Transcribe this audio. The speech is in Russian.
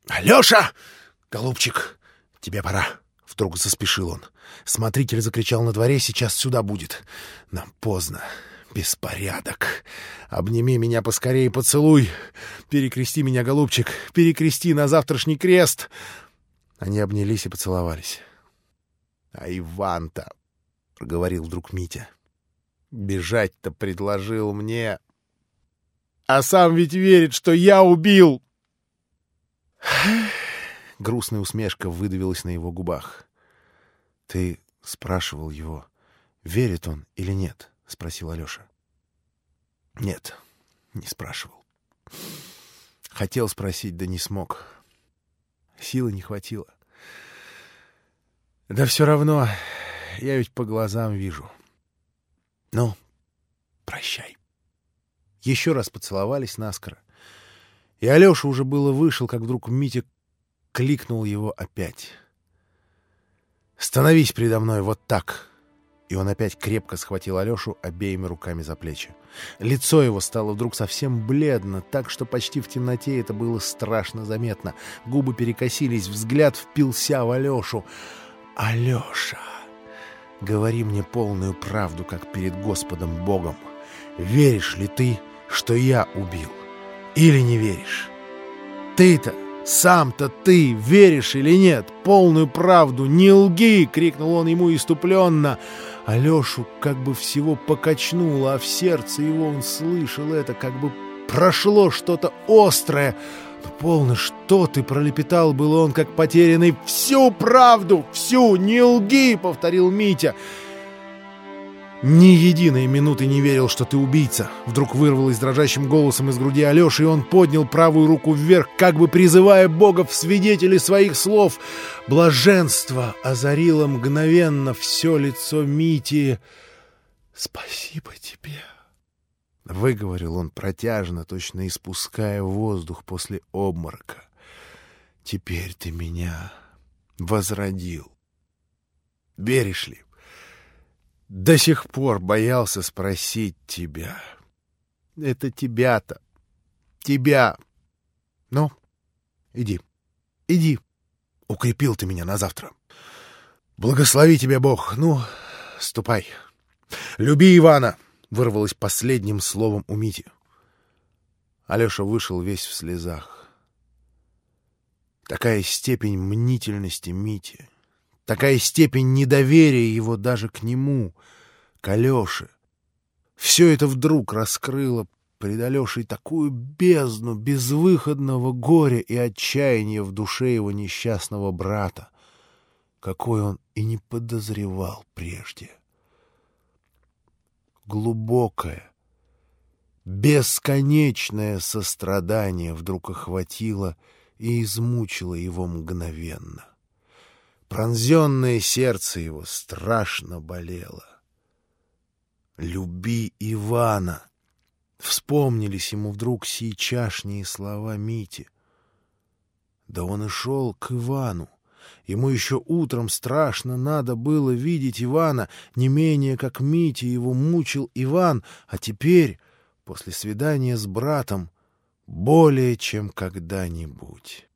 — Алеша! Голубчик, тебе пора! — вдруг заспешил он. Смотритель закричал на дворе: сейчас сюда будет. Нам поздно. Беспорядок. Обними меня поскорее, поцелуй. Перекрести меня, голубчик, перекрести на завтрашний крест. Они обнялись и поцеловались. — А Иван-то, — проговорил вдруг Митя, — бежать-то предложил мне. А сам ведь верит, что я убил. Грустная усмешка выдавилась на его губах. — Ты спрашивал его, верит он или нет? — спросил Алеша. — Нет, не спрашивал. Хотел спросить, да не смог. Силы не хватило. Да все равно, я ведь по глазам вижу. Ну, прощай. Еще раз поцеловались наскоро. И Алеша уже было вышел, как вдруг Митя кликнул его опять. «Становись предо мной вот так!» И он опять крепко схватил Алешу обеими руками за плечи. Лицо его стало вдруг совсем бледно, так что почти в темноте это было страшно заметно. Губы перекосились, взгляд впился в Алешу. «Алеша, говори мне полную правду, как перед Господом Богом. Веришь ли ты, что я убил? Или не веришь? Ты-то, сам-то ты веришь или нет? Полную правду, не лги!» — крикнул он ему иступленно. Алешу как бы всего покачнуло, а в сердце его он слышал это, как бы прошло что-то острое. «Ну, полно, что ты?» — пролепетал был он, как потерянный. «Всю правду, всю, не лги!» — повторил Митя. «Ни единой минуты не верил, что ты убийца!» Вдруг вырвалось дрожащим голосом из груди Алеши, и он поднял правую руку вверх, как бы призывая Бога в свидетели своих слов. Блаженство озарило мгновенно все лицо Мити. «Спасибо тебе!» — выговорил он протяжно, точно испуская воздух после обморока. «Теперь ты меня возродил. Веришь ли? До сих пор боялся спросить тебя. Это тебя-то. Тебя. Ну, иди. Иди. Укрепил ты меня на завтра. Благослови тебя Бог. Ну, ступай. Люби Ивана!» — вырвалось последним словом у Мити. Алеша вышел весь в слезах. Такая степень мнительности Мити, такая степень недоверия его даже к нему, к Алёше. Все это вдруг раскрыло пред Алешей такую бездну безвыходного горя и отчаяния в душе его несчастного брата, какой он и не подозревал прежде. Глубокое, бесконечное сострадание вдруг охватило и измучило его мгновенно. Пронзенное сердце его страшно болело. «Люби Ивана!» Вспомнились ему вдруг сейчасшние слова Мити. Да он и шел к Ивану. Ему еще утром страшно надо было видеть Ивана, не менее как Мити его мучил Иван, а теперь, после свидания с братом, более чем когда-нибудь.